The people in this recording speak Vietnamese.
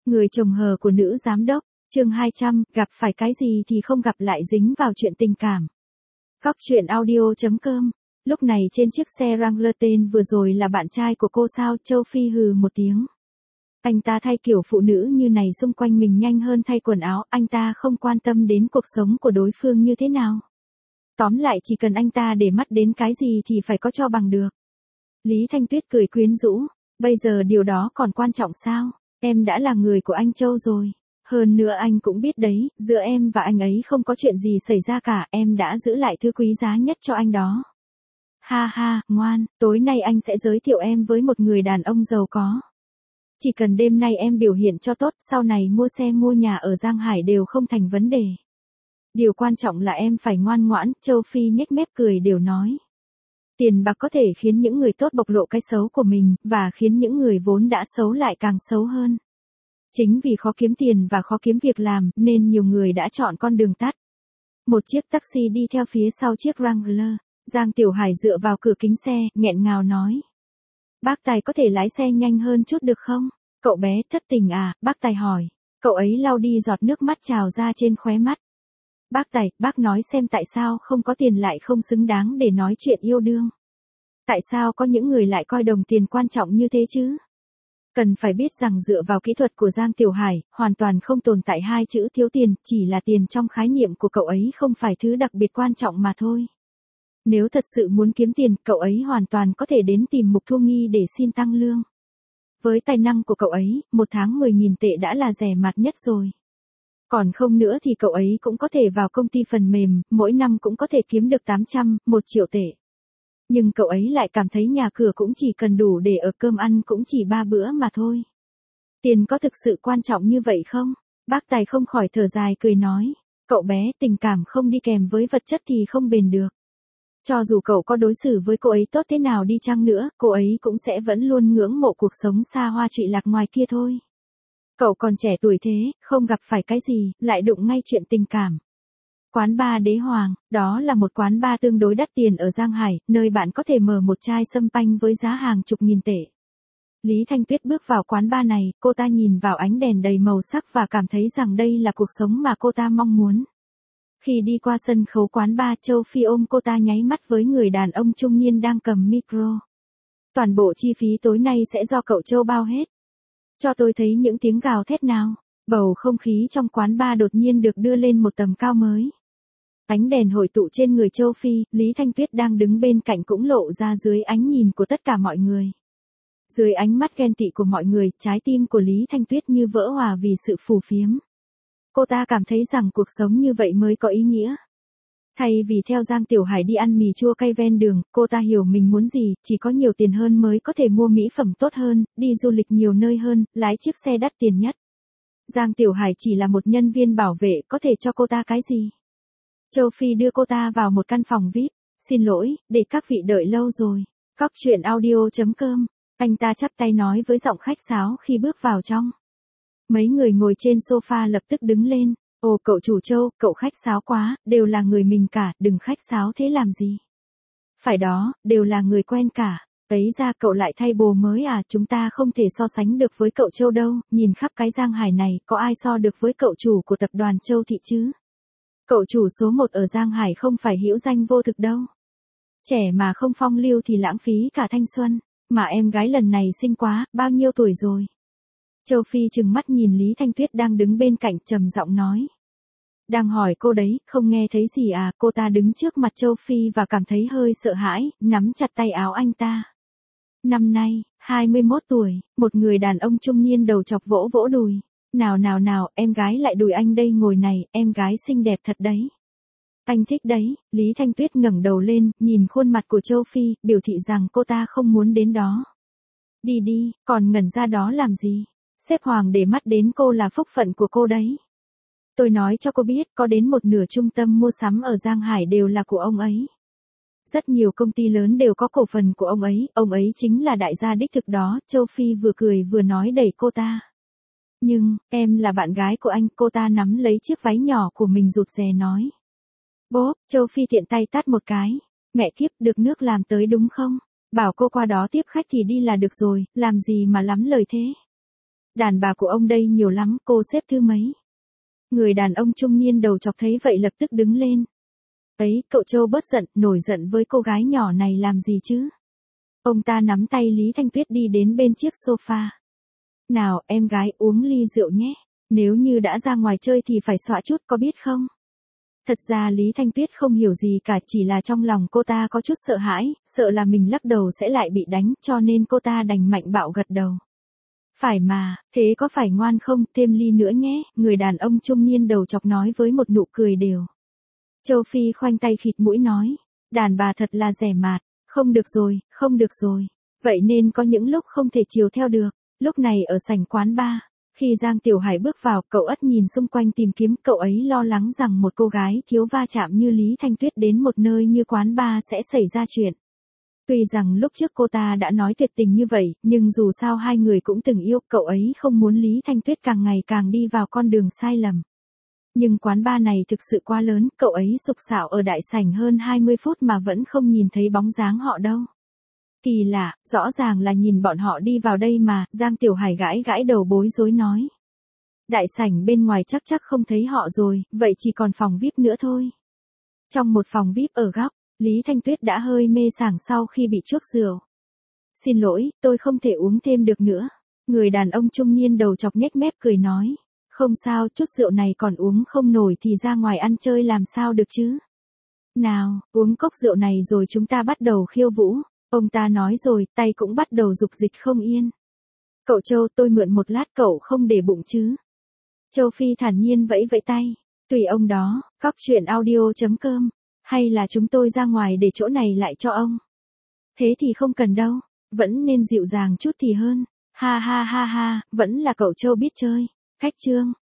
Người chồng hờ của nữ giám đốc, chương 200, gặp phải cái gì thì không gặp lại dính vào chuyện tình cảm. Góc chuyện audio.com. Lúc này trên chiếc xe Wrangler tên vừa rồi là bạn trai của cô sao? Châu Phi hừ một tiếng. Anh ta thay kiểu phụ nữ như này xung quanh mình nhanh hơn thay quần áo, anh ta không quan tâm đến cuộc sống của đối phương như thế nào. Tóm lại chỉ cần anh ta để mắt đến cái gì thì phải có cho bằng được. Lý Thanh Tuyết cười quyến rũ, bây giờ điều đó còn quan trọng sao? Em đã là người của anh Châu rồi. Hơn nữa anh cũng biết đấy, giữa em và anh ấy không có chuyện gì xảy ra cả, em đã giữ lại thứ quý giá nhất cho anh đó. Ha ha, ngoan, tối nay anh sẽ giới thiệu em với một người đàn ông giàu có. Chỉ cần đêm nay em biểu hiện cho tốt, sau này mua xe mua nhà ở Giang Hải đều không thành vấn đề. Điều quan trọng là em phải ngoan ngoãn, Châu Phi nhếch mép cười đều nói. Tiền bạc có thể khiến những người tốt bộc lộ cái xấu của mình, và khiến những người vốn đã xấu lại càng xấu hơn. Chính vì khó kiếm tiền và khó kiếm việc làm, nên nhiều người đã chọn con đường tắt. Một chiếc taxi đi theo phía sau chiếc Wrangler. Giang Tiểu Hải dựa vào cửa kính xe, nghẹn ngào nói. Bác Tài có thể lái xe nhanh hơn chút được không? Cậu bé thất tình à? Bác Tài hỏi. Cậu ấy lau đi giọt nước mắt trào ra trên khóe mắt. Bác Tài, bác nói xem tại sao không có tiền lại không xứng đáng để nói chuyện yêu đương. Tại sao có những người lại coi đồng tiền quan trọng như thế chứ? Cần phải biết rằng dựa vào kỹ thuật của Giang Tiểu Hải, hoàn toàn không tồn tại hai chữ thiếu tiền, chỉ là tiền trong khái niệm của cậu ấy không phải thứ đặc biệt quan trọng mà thôi. Nếu thật sự muốn kiếm tiền, cậu ấy hoàn toàn có thể đến tìm Mục Thu Nghi để xin tăng lương. Với tài năng của cậu ấy, một tháng 10.000 tệ đã là rẻ mạt nhất rồi. Còn không nữa thì cậu ấy cũng có thể vào công ty phần mềm, mỗi năm cũng có thể kiếm được 800, 1 triệu tệ. Nhưng cậu ấy lại cảm thấy nhà cửa cũng chỉ cần đủ để ở, cơm ăn cũng chỉ 3 bữa mà thôi. Tiền có thực sự quan trọng như vậy không? Bác Tài không khỏi thở dài cười nói. Cậu bé, tình cảm không đi kèm với vật chất thì không bền được. Cho dù cậu có đối xử với cô ấy tốt thế nào đi chăng nữa, cô ấy cũng sẽ vẫn luôn ngưỡng mộ cuộc sống xa hoa trụy lạc ngoài kia thôi. Cậu còn trẻ tuổi thế, không gặp phải cái gì, lại đụng ngay chuyện tình cảm. Quán bar Đế Hoàng, đó là một quán bar tương đối đắt tiền ở Giang Hải, nơi bạn có thể mở một chai sâm panh với giá hàng chục nghìn tệ. Lý Thanh Tuyết bước vào quán bar này, cô ta nhìn vào ánh đèn đầy màu sắc và cảm thấy rằng đây là cuộc sống mà cô ta mong muốn. Khi đi qua sân khấu quán bar, Châu Phi ôm cô ta nháy mắt với người đàn ông trung niên đang cầm micro. Toàn bộ chi phí tối nay sẽ do cậu Châu bao hết. Cho tôi thấy những tiếng gào thét nào. Bầu không khí trong quán bar đột nhiên được đưa lên một tầm cao mới. Ánh đèn hội tụ trên người Châu Phi, Lý Thanh Tuyết đang đứng bên cạnh cũng lộ ra dưới ánh nhìn của tất cả mọi người. Dưới ánh mắt ghen tị của mọi người, trái tim của Lý Thanh Tuyết như vỡ hòa vì sự phù phiếm. Cô ta cảm thấy rằng cuộc sống như vậy mới có ý nghĩa. Thay vì theo Giang Tiểu Hải đi ăn mì chua cay ven đường, cô ta hiểu mình muốn gì, chỉ có nhiều tiền hơn mới có thể mua mỹ phẩm tốt hơn, đi du lịch nhiều nơi hơn, lái chiếc xe đắt tiền nhất. Giang Tiểu Hải chỉ là một nhân viên bảo vệ, có thể cho cô ta cái gì? Châu Phi đưa cô ta vào một căn phòng VIP. Xin lỗi, để các vị đợi lâu rồi. Góc chuyện audio.com. Anh ta chắp tay nói với giọng khách sáo khi bước vào trong. Mấy người ngồi trên sofa lập tức đứng lên. Ồ cậu chủ Châu, cậu khách sáo quá, đều là người mình cả, đừng khách sáo thế làm gì. Phải đó, đều là người quen cả. Ấy ra cậu lại thay bồ mới à, chúng ta không thể so sánh được với cậu Châu đâu, nhìn khắp cái Giang Hải này, có ai so được với cậu chủ của tập đoàn Châu Thị chứ? Cậu chủ số 1 ở Giang Hải không phải hữu danh vô thực đâu. Trẻ mà không phong lưu thì lãng phí cả thanh xuân, mà em gái lần này xinh quá, bao nhiêu tuổi rồi? Châu Phi trừng mắt nhìn Lý Thanh Tuyết đang đứng bên cạnh trầm giọng nói. Đang hỏi cô đấy, không nghe thấy gì à? Cô ta đứng trước mặt Châu Phi và cảm thấy hơi sợ hãi, nắm chặt tay áo anh ta. Năm nay, 21 tuổi, một người đàn ông trung niên đầu chọc vỗ vỗ đùi. Nào nào nào, em gái lại đùi anh đây ngồi này, em gái xinh đẹp thật đấy. Anh thích đấy, Lý Thanh Tuyết ngẩng đầu lên, nhìn khuôn mặt của Châu Phi, biểu thị rằng cô ta không muốn đến đó. Đi đi, còn ngẩn ra đó làm gì? Sếp Hoàng để mắt đến cô là phúc phận của cô đấy. Tôi nói cho cô biết, có đến một nửa trung tâm mua sắm ở Giang Hải đều là của ông ấy. Rất nhiều công ty lớn đều có cổ phần của ông ấy chính là đại gia đích thực đó, Châu Phi vừa cười vừa nói đẩy cô ta. Nhưng, em là bạn gái của anh, cô ta nắm lấy chiếc váy nhỏ của mình rụt rè nói. Bốp, Châu Phi tiện tay tát một cái. Mẹ kiếp, được nước làm tới đúng không? Bảo cô qua đó tiếp khách thì đi là được rồi, làm gì mà lắm lời thế. Đàn bà của ông đây nhiều lắm, cô xếp thứ mấy? Người đàn ông trung niên đầu chọc thấy vậy lập tức đứng lên. Ấy, cậu Châu bớt giận, nổi giận với cô gái nhỏ này làm gì chứ? Ông ta nắm tay Lý Thanh Tuyết đi đến bên chiếc sofa. Nào, em gái uống ly rượu nhé. Nếu như đã ra ngoài chơi thì phải xõa chút có biết không? Thật ra Lý Thanh Tuyết không hiểu gì cả, chỉ là trong lòng cô ta có chút sợ hãi, sợ là mình lắc đầu sẽ lại bị đánh, cho nên cô ta đành mạnh bạo gật đầu. Phải mà, thế có phải ngoan không, thêm ly nữa nhé, người đàn ông trung niên đầu chọc nói với một nụ cười đều. Châu Phi khoanh tay khịt mũi nói, đàn bà thật là rẻ mạt, không được rồi, không được rồi. Vậy nên có những lúc không thể chiều theo được. Lúc này ở sảnh quán bar, khi Giang Tiểu Hải bước vào, cậu ất nhìn xung quanh tìm kiếm, cậu ấy lo lắng rằng một cô gái thiếu va chạm như Lý Thanh Tuyết đến một nơi như quán bar sẽ xảy ra chuyện. Tuy rằng lúc trước cô ta đã nói tuyệt tình như vậy, nhưng dù sao hai người cũng từng yêu, cậu ấy không muốn Lý Thanh Tuyết càng ngày càng đi vào con đường sai lầm. Nhưng quán bar này thực sự quá lớn, cậu ấy sục sạo ở đại sảnh hơn 20 phút mà vẫn không nhìn thấy bóng dáng họ đâu. Kỳ lạ, rõ ràng là nhìn bọn họ đi vào đây mà, Giang Tiểu Hải gãi gãi đầu bối rối nói. Đại sảnh bên ngoài chắc không thấy họ rồi, vậy chỉ còn phòng VIP nữa thôi. Trong một phòng VIP ở góc, Lý Thanh Tuyết đã hơi mê sảng sau khi bị chuốc rượu. Xin lỗi, tôi không thể uống thêm được nữa. Người đàn ông trung niên đầu chọc nhếch mép cười nói. Không sao, chút rượu này còn uống không nổi thì ra ngoài ăn chơi làm sao được chứ. Nào, uống cốc rượu này rồi chúng ta bắt đầu khiêu vũ. Ông ta nói rồi, tay cũng bắt đầu rục dịch không yên. Cậu Châu, tôi mượn một lát, cậu không để bụng chứ. Châu Phi thản nhiên vẫy vẫy tay. Tùy ông đó, cóc truyện audio.com. Hay là chúng tôi ra ngoài để chỗ này lại cho ông. Thế thì không cần đâu, vẫn nên dịu dàng chút thì hơn. Ha ha ha ha, vẫn là cậu Châu biết chơi. Khách trương.